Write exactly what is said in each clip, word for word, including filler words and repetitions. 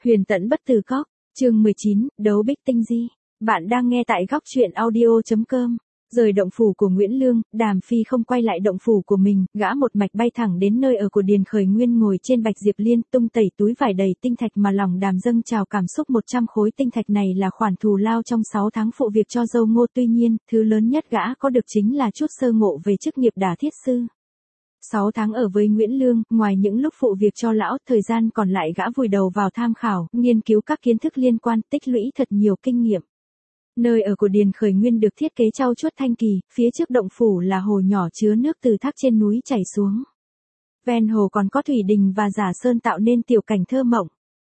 Huyền tẫn bất tử cóc, chương mười chín, đấu bích tinh di. Bạn đang nghe tại góc truyện audio chấm com. Rời động phủ của Nguyễn Lương, Đàm Phi không quay lại động phủ của mình, gã một mạch bay thẳng đến nơi ở của Điền Khởi Nguyên ngồi trên Bạch Diệp Liên, tung tẩy túi vải đầy tinh thạch mà lòng Đàm dâng trào cảm xúc. một trăm khối tinh thạch này là khoản thù lao trong sáu tháng phụ việc cho dâu Ngô, tuy nhiên, thứ lớn nhất gã có được chính là chút sơ ngộ về chức nghiệp đả thiết sư. sáu tháng ở với Nguyễn Lương, ngoài những lúc phụ việc cho lão, thời gian còn lại gã vùi đầu vào tham khảo, nghiên cứu các kiến thức liên quan, tích lũy thật nhiều kinh nghiệm. Nơi ở của Điền Khởi Nguyên được thiết kế trau chuốt thanh kỳ, phía trước động phủ là hồ nhỏ chứa nước từ thác trên núi chảy xuống. Ven hồ còn có thủy đình và giả sơn tạo nên tiểu cảnh thơ mộng.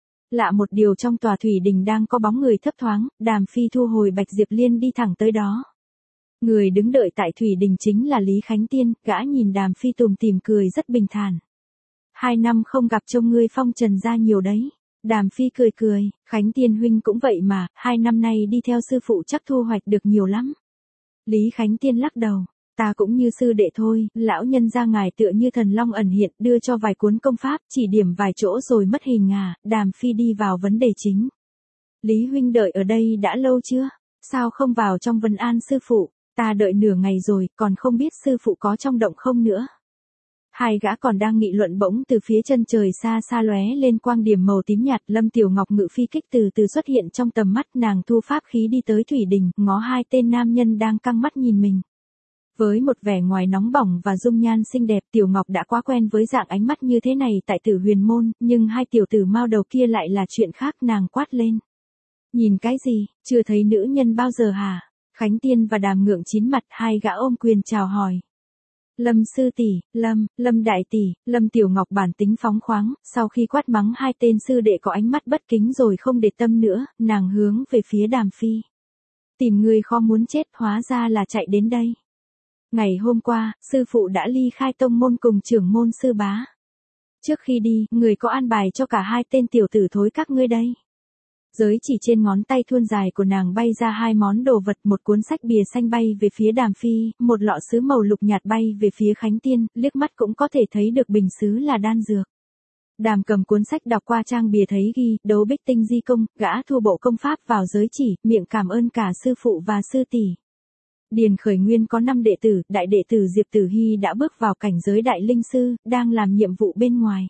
Lạ một điều, trong tòa thủy đình đang có bóng người thấp thoáng, Đàm Phi thu hồi Bạch Diệp Liên đi thẳng tới đó. Người đứng đợi tại thủy đình chính là Lý Khánh Tiên, gã nhìn Đàm Phi tủm tỉm cười rất bình thản. Hai năm không gặp trông ngươi phong trần ra nhiều đấy. Đàm Phi cười cười, Khánh Tiên huynh cũng vậy mà, hai năm nay đi theo sư phụ chắc thu hoạch được nhiều lắm. Lý Khánh Tiên lắc đầu, ta cũng như sư đệ thôi, lão nhân gia ngài tựa như thần long ẩn hiện, đưa cho vài cuốn công pháp, chỉ điểm vài chỗ rồi mất hình à. Đàm Phi đi vào vấn đề chính. Lý huynh đợi ở đây đã lâu chưa? Sao không vào trong vấn an sư phụ? Ta đợi nửa ngày rồi, còn không biết sư phụ có trong động không nữa. Hai gã còn đang nghị luận, bỗng từ phía chân trời xa xa lóe lên quang điểm màu tím nhạt. Lâm Tiểu Ngọc ngự phi kích từ từ xuất hiện trong tầm mắt, nàng thu pháp khí đi tới thủy đình, ngó hai tên nam nhân đang căng mắt nhìn mình. Với một vẻ ngoài nóng bỏng và dung nhan xinh đẹp, Tiểu Ngọc đã quá quen với dạng ánh mắt như thế này tại Tử Huyền môn, nhưng hai tiểu tử mao đầu kia lại là chuyện khác. Nàng quát lên. Nhìn cái gì, chưa thấy nữ nhân bao giờ hả? Khánh Tiên và Đàm Ngượng chín mặt, hai gã ôm quyền chào hỏi. Lâm sư tỷ, Lâm, Lâm đại tỷ. Lâm Tiểu Ngọc bản tính phóng khoáng, sau khi quát mắng hai tên sư đệ có ánh mắt bất kính rồi không để tâm nữa, nàng hướng về phía Đàm Phi. Tìm người khó muốn chết, hóa ra là chạy đến đây. Ngày hôm qua, sư phụ đã ly khai tông môn cùng trưởng môn sư bá. Trước khi đi, người có an bài cho cả hai tên tiểu tử thối các ngươi đây. Giới chỉ trên ngón tay thuôn dài của nàng bay ra hai món đồ vật, một cuốn sách bìa xanh bay về phía Đàm Phi, một lọ sứ màu lục nhạt bay về phía Khánh Tiên, liếc mắt cũng có thể thấy được bình sứ là đan dược. Đàm cầm cuốn sách đọc qua trang bìa thấy ghi, đấu bích tinh di công, gã thu bộ công pháp vào giới chỉ, miệng cảm ơn cả sư phụ và sư tỷ. Điền Khởi Nguyên có năm đệ tử, đại đệ tử Diệp Tử Hy đã bước vào cảnh giới đại linh sư, đang làm nhiệm vụ bên ngoài.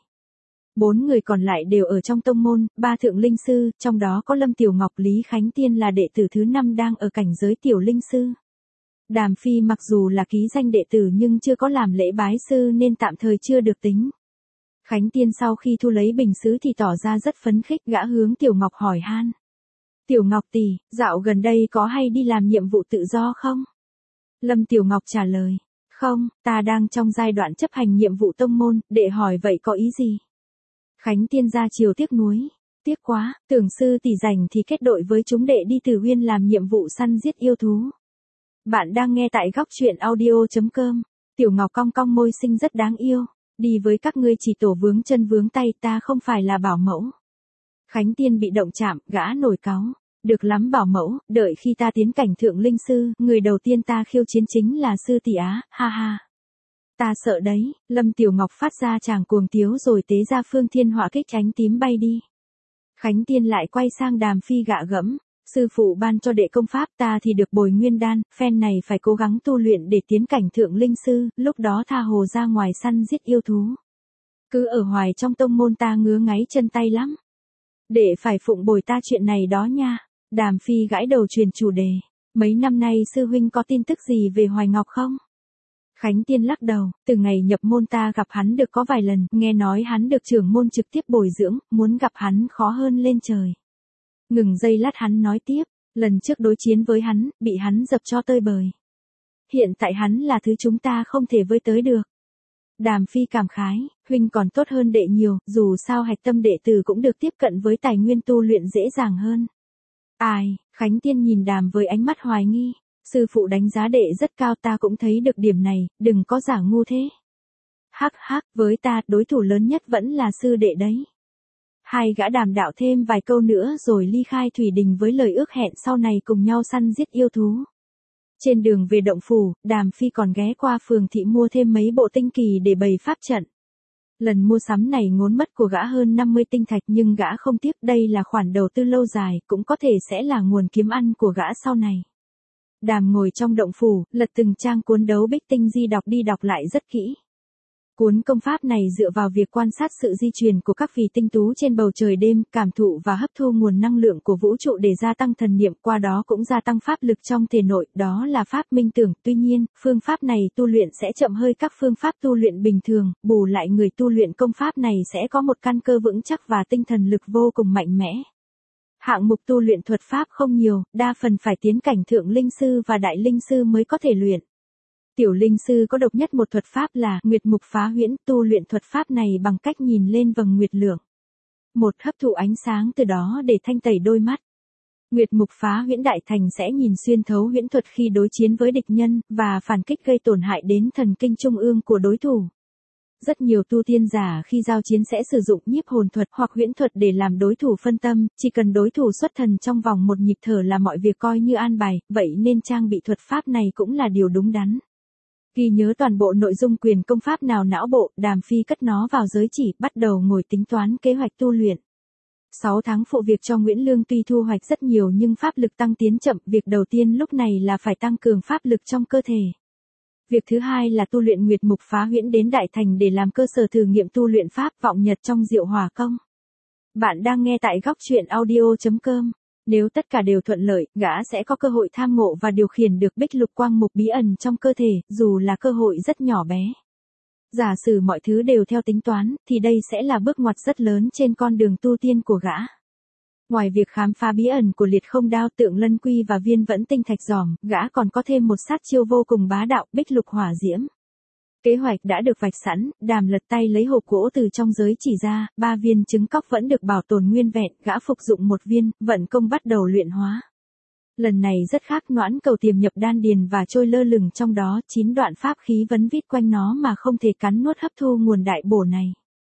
Bốn người còn lại đều ở trong tông môn, ba thượng linh sư, trong đó có Lâm Tiểu Ngọc. Lý Khánh Tiên là đệ tử thứ năm đang ở cảnh giới tiểu linh sư. Đàm Phi mặc dù là ký danh đệ tử nhưng chưa có làm lễ bái sư nên tạm thời chưa được tính. Khánh Tiên sau khi thu lấy bình sứ thì tỏ ra rất phấn khích, gã hướng Tiểu Ngọc hỏi han. Tiểu Ngọc tỷ, dạo gần đây có hay đi làm nhiệm vụ tự do không? Lâm Tiểu Ngọc trả lời, không, ta đang trong giai đoạn chấp hành nhiệm vụ tông môn, đệ hỏi vậy có ý gì? Khánh Tiên ra chiều tiếc nuối. Tiếc quá, tưởng sư tỷ rảnh thì kết đội với chúng đệ đi Tử Huyên làm nhiệm vụ săn giết yêu thú. Bạn đang nghe tại góc truyện audio chấm com. Tiểu Ngọc cong cong môi xinh rất đáng yêu. Đi với các ngươi chỉ tổ vướng chân vướng tay, ta không phải là bảo mẫu. Khánh Tiên bị động chạm, gã nổi cáu. Được lắm bảo mẫu, đợi khi ta tiến cảnh thượng linh sư, người đầu tiên ta khiêu chiến chính là sư tỷ á, ha ha. Ta sợ đấy. Lâm Tiểu Ngọc phát ra tràng cuồng tiếu rồi tế ra phương thiên hỏa kích tránh tím bay đi. Khánh Tiên lại quay sang Đàm Phi gạ gẫm. Sư phụ ban cho đệ công pháp, ta thì được bồi nguyên đan, phen này phải cố gắng tu luyện để tiến cảnh thượng linh sư, lúc đó tha hồ ra ngoài săn giết yêu thú. Cứ ở hoài trong tông môn ta ngứa ngáy chân tay lắm. Đệ phải phụng bồi ta chuyện này đó nha. Đàm Phi gãi đầu truyền chủ đề. Mấy năm nay sư huynh có tin tức gì về Hoài Ngọc không? Khánh Tiên lắc đầu, từ ngày nhập môn ta gặp hắn được có vài lần, nghe nói hắn được trưởng môn trực tiếp bồi dưỡng, muốn gặp hắn khó hơn lên trời. Ngừng giây lát hắn nói tiếp, lần trước đối chiến với hắn, bị hắn dập cho tơi bời. Hiện tại hắn là thứ chúng ta không thể với tới được. Đàm Phi cảm khái, huynh còn tốt hơn đệ nhiều, dù sao hạch tâm đệ tử cũng được tiếp cận với tài nguyên tu luyện dễ dàng hơn. Ai, Khánh Tiên nhìn Đàm với ánh mắt hoài nghi. Sư phụ đánh giá đệ rất cao, ta cũng thấy được điểm này, đừng có giả ngu thế. Hắc hắc, với ta, đối thủ lớn nhất vẫn là sư đệ đấy. Hai gã đàm đạo thêm vài câu nữa rồi ly khai thủy đình với lời ước hẹn sau này cùng nhau săn giết yêu thú. Trên đường về động phủ, Đàm Phi còn ghé qua phường thị mua thêm mấy bộ tinh kỳ để bày pháp trận. Lần mua sắm này ngốn mất của gã hơn năm mươi tinh thạch nhưng gã không tiếc, đây là khoản đầu tư lâu dài, cũng có thể sẽ là nguồn kiếm ăn của gã sau này. Đàm ngồi trong động phủ, lật từng trang cuốn Đấu Bích Tinh Di đọc đi đọc lại rất kỹ. Cuốn công pháp này dựa vào việc quan sát sự di chuyển của các vì tinh tú trên bầu trời đêm, cảm thụ và hấp thu nguồn năng lượng của vũ trụ để gia tăng thần niệm, qua đó cũng gia tăng pháp lực trong thể nội, đó là pháp minh tưởng. Tuy nhiên, phương pháp này tu luyện sẽ chậm hơi các phương pháp tu luyện bình thường, bù lại người tu luyện công pháp này sẽ có một căn cơ vững chắc và tinh thần lực vô cùng mạnh mẽ. Hạng mục tu luyện thuật pháp không nhiều, đa phần phải tiến cảnh thượng linh sư và đại linh sư mới có thể luyện. Tiểu linh sư có độc nhất một thuật pháp là Nguyệt Mục Phá Huyễn, tu luyện thuật pháp này bằng cách nhìn lên vầng nguyệt lượng. Một, hấp thụ ánh sáng từ đó để thanh tẩy đôi mắt. Nguyệt Mục Phá Huyễn đại thành sẽ nhìn xuyên thấu huyễn thuật khi đối chiến với địch nhân, và phản kích gây tổn hại đến thần kinh trung ương của đối thủ. Rất nhiều tu tiên giả khi giao chiến sẽ sử dụng nhiếp hồn thuật hoặc huyễn thuật để làm đối thủ phân tâm, chỉ cần đối thủ xuất thần trong vòng một nhịp thở là mọi việc coi như an bài, vậy nên trang bị thuật pháp này cũng là điều đúng đắn. Ghi nhớ toàn bộ nội dung quyền công pháp nào não bộ, Đàm Phi cất nó vào giới chỉ, bắt đầu ngồi tính toán kế hoạch tu luyện. sáu tháng phụ việc cho Nguyễn Lương tuy thu hoạch rất nhiều nhưng pháp lực tăng tiến chậm, việc đầu tiên lúc này là phải tăng cường pháp lực trong cơ thể. Việc thứ hai là tu luyện Nguyệt Mục Phá Huyễn đến đại thành để làm cơ sở thử nghiệm tu luyện pháp vọng nhật trong Diệu Hỏa Công. Bạn đang nghe tại góc truyện audio chấm com. Nếu tất cả đều thuận lợi, gã sẽ có cơ hội tham ngộ và điều khiển được bích lục quang mục bí ẩn trong cơ thể, dù là cơ hội rất nhỏ bé. Giả sử mọi thứ đều theo tính toán, thì đây sẽ là bước ngoặt rất lớn trên con đường tu tiên của gã. Ngoài việc khám phá bí ẩn của liệt không đao, tượng lân quy và viên vẫn tinh thạch giòm, gã còn có thêm một sát chiêu vô cùng bá đạo, bích lục hỏa diễm. Kế hoạch đã được vạch sẵn, Đàm lật tay lấy hộp gỗ từ trong giới chỉ ra, ba viên trứng cóc vẫn được bảo tồn nguyên vẹn, gã phục dụng một viên, vận công bắt đầu luyện hóa. Lần này rất khác, noãn cầu tiềm nhập đan điền và trôi lơ lửng trong đó, chín đoạn pháp khí vấn vít quanh nó mà không thể cắn nuốt hấp thu nguồn đại bổ này.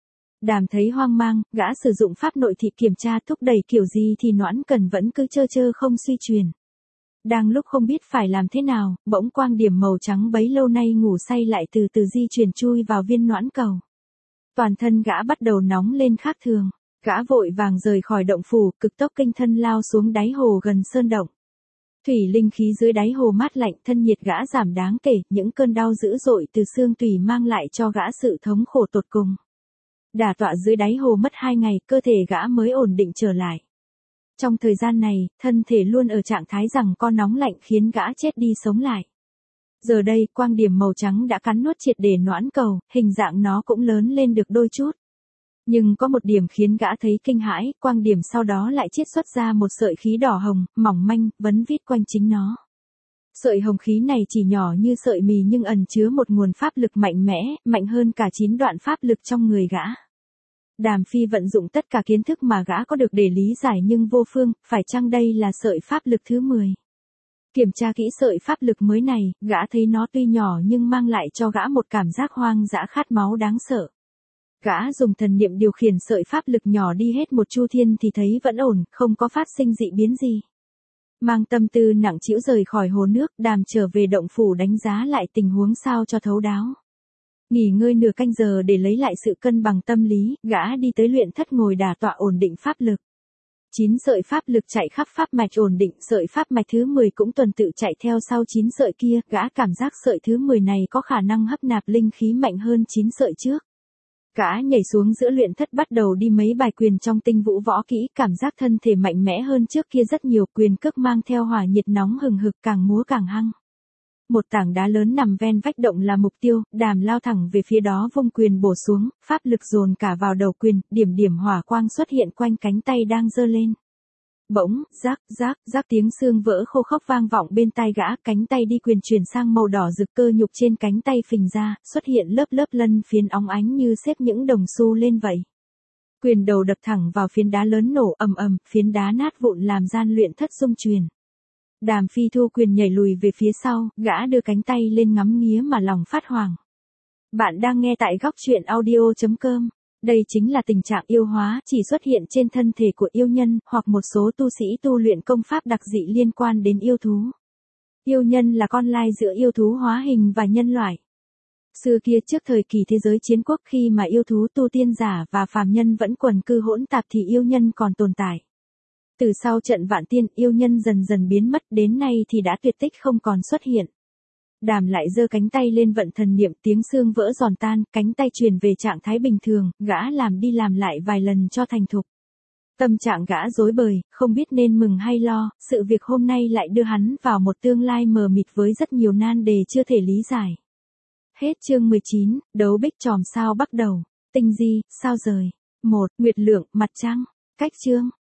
Đàm thấy hoang mang, gã sử dụng pháp nội thị kiểm tra thúc đẩy kiểu gì thì noãn cần vẫn cứ chơ chơ không suy truyền. Đang lúc không biết phải làm thế nào, bỗng quang điểm màu trắng bấy lâu nay ngủ say lại từ từ di chuyển chui vào viên noãn cầu. Toàn thân gã bắt đầu nóng lên khác thường, gã vội vàng rời khỏi động phủ, cực tốc kinh thân lao xuống đáy hồ gần sơn động. Thủy linh khí dưới đáy hồ mát lạnh, thân nhiệt gã giảm đáng kể, những cơn đau dữ dội từ xương tủy mang lại cho gã sự thống khổ tột cùng. Đả tọa dưới đáy hồ mất hai ngày, cơ thể gã mới ổn định trở lại. Trong thời gian này, thân thể luôn ở trạng thái rằng co nóng lạnh khiến gã chết đi sống lại. Giờ đây, quang điểm màu trắng đã cắn nuốt triệt để noãn cầu, hình dạng nó cũng lớn lên được đôi chút. Nhưng có một điểm khiến gã thấy kinh hãi, quang điểm sau đó lại chiết xuất ra một sợi khí đỏ hồng, mỏng manh, vấn vít quanh chính nó. Sợi hồng khí này chỉ nhỏ như sợi mì nhưng ẩn chứa một nguồn pháp lực mạnh mẽ, mạnh hơn cả chín đoạn pháp lực trong người gã. Đàm Phi vận dụng tất cả kiến thức mà gã có được để lý giải nhưng vô phương, phải chăng đây là sợi pháp lực thứ mười? Kiểm tra kỹ sợi pháp lực mới này, gã thấy nó tuy nhỏ nhưng mang lại cho gã một cảm giác hoang dã khát máu đáng sợ. Gã dùng thần niệm điều khiển sợi pháp lực nhỏ đi hết một chu thiên thì thấy vẫn ổn, không có phát sinh dị biến gì. Mang tâm tư nặng trĩu rời khỏi hồ nước, Đàm trở về động phủ đánh giá lại tình huống sao cho thấu đáo. Nghỉ ngơi nửa canh giờ để lấy lại sự cân bằng tâm lý, gã đi tới luyện thất ngồi đả tọa ổn định pháp lực. Chín sợi pháp lực chạy khắp pháp mạch ổn định, sợi pháp mạch thứ mười cũng tuần tự chạy theo sau chín sợi kia, gã cảm giác sợi thứ mười này có khả năng hấp nạp linh khí mạnh hơn chín sợi trước. Gã nhảy xuống giữa luyện thất bắt đầu đi mấy bài quyền trong tinh vũ võ kỹ, cảm giác thân thể mạnh mẽ hơn trước kia rất nhiều, quyền cước mang theo hỏa nhiệt nóng hừng hực, càng múa càng hăng. Một tảng đá lớn nằm ven vách động là mục tiêu, Đàm lao thẳng về phía đó vung quyền bổ xuống, pháp lực dồn cả vào đầu quyền, điểm điểm hỏa quang xuất hiện quanh cánh tay đang giơ lên. Bỗng, rác, rác, rác tiếng xương vỡ khô khốc vang vọng bên tai gã, cánh tay đi quyền chuyển sang màu đỏ rực, cơ nhục trên cánh tay phình ra, xuất hiện lớp lớp lân phiến óng ánh như xếp những đồng xu lên vậy. Quyền đầu đập thẳng vào phiến đá lớn nổ ầm ầm, phiến đá nát vụn làm gian luyện thất rung truyền. Đàm Phi thu quyền nhảy lùi về phía sau, gã đưa cánh tay lên ngắm nghía mà lòng phát hoảng. Bạn đang nghe tại góc truyện audio chấm com. Đây chính là tình trạng yêu hóa chỉ xuất hiện trên thân thể của yêu nhân, hoặc một số tu sĩ tu luyện công pháp đặc dị liên quan đến yêu thú. Yêu nhân là con lai giữa yêu thú hóa hình và nhân loại. Xưa kia trước thời kỳ thế giới chiến quốc khi mà yêu thú tu tiên giả và phàm nhân vẫn quần cư hỗn tạp thì yêu nhân còn tồn tại. Từ sau trận vạn tiên yêu nhân dần dần biến mất đến nay thì đã tuyệt tích không còn xuất hiện. Đàm lại giơ cánh tay lên vận thần niệm tiếng xương vỡ giòn tan, cánh tay truyền về trạng thái bình thường, gã làm đi làm lại vài lần cho thành thục. Tâm trạng gã rối bời, không biết nên mừng hay lo, sự việc hôm nay lại đưa hắn vào một tương lai mờ mịt với rất nhiều nan đề chưa thể lý giải. Hết chương mười chín, đấu bích chòm sao bắt đầu, tinh di, sao rời. một. Nguyệt lượng, mặt trăng. Cách chương.